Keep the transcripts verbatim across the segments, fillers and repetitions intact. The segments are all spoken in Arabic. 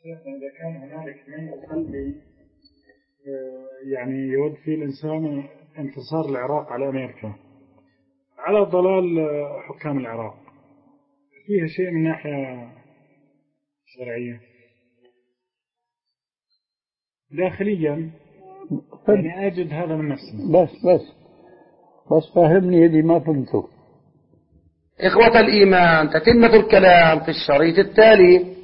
إذا كان هنالك ميل قلبي يعني يود فيه الإنسان انتصار العراق على أمريكا على ضلال حكام العراق، فيها شيء من ناحية شرعية داخليا يعني أجد هذا من نفسي. بس بس بس فهمني اللي ما فهمته. إخوة الإيمان، تتمة الكلام في الشريط التالي.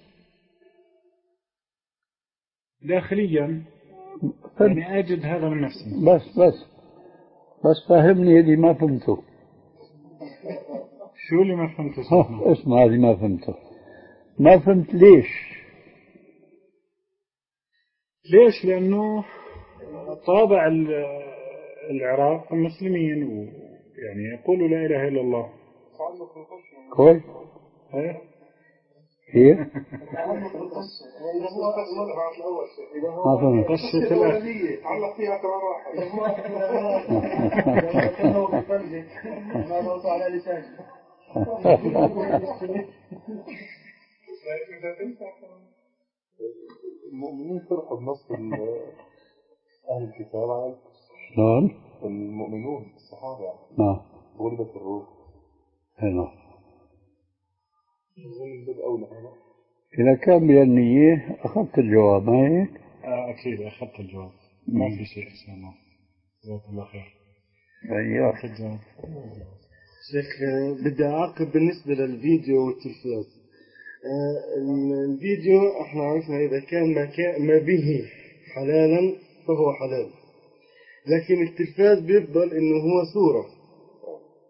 داخليا يعني أجد هذا من نفسي. بس بس بس فهمني اللي ما فهمته. شو اللي ما فهمته؟ اسمع اللي ما فهمته. ما فهمت ليش؟ ليش؟ لأنه طابع العراق المسلمين ويعني يقولوا لا إله إلا الله. كويس. ايه كيف؟ ما فهمت. قصة الأخ علق فيها كمان واحد. ما ضغط على لساني. المؤمنين فرحوا بنص أهل الكتاب على شلون؟ المؤمنون الصحابة. نعم. غلبت الروح. نعم. أولى. إذا كان بالنية أخذت الجواب، ما هيك؟ آه أكيد أخذت الجواب. ما في شيء اسمه. جزاك الله خير. أيوة. أخذت الجواب. شيخ بدي أعقب بالنسبة للفيديو والتلفاز. آه الفيديو احنا عرفنا إذا كان ما, كان ما به حلالا فهو حلال، لكن التلفاز بيفضل إنه هو صورة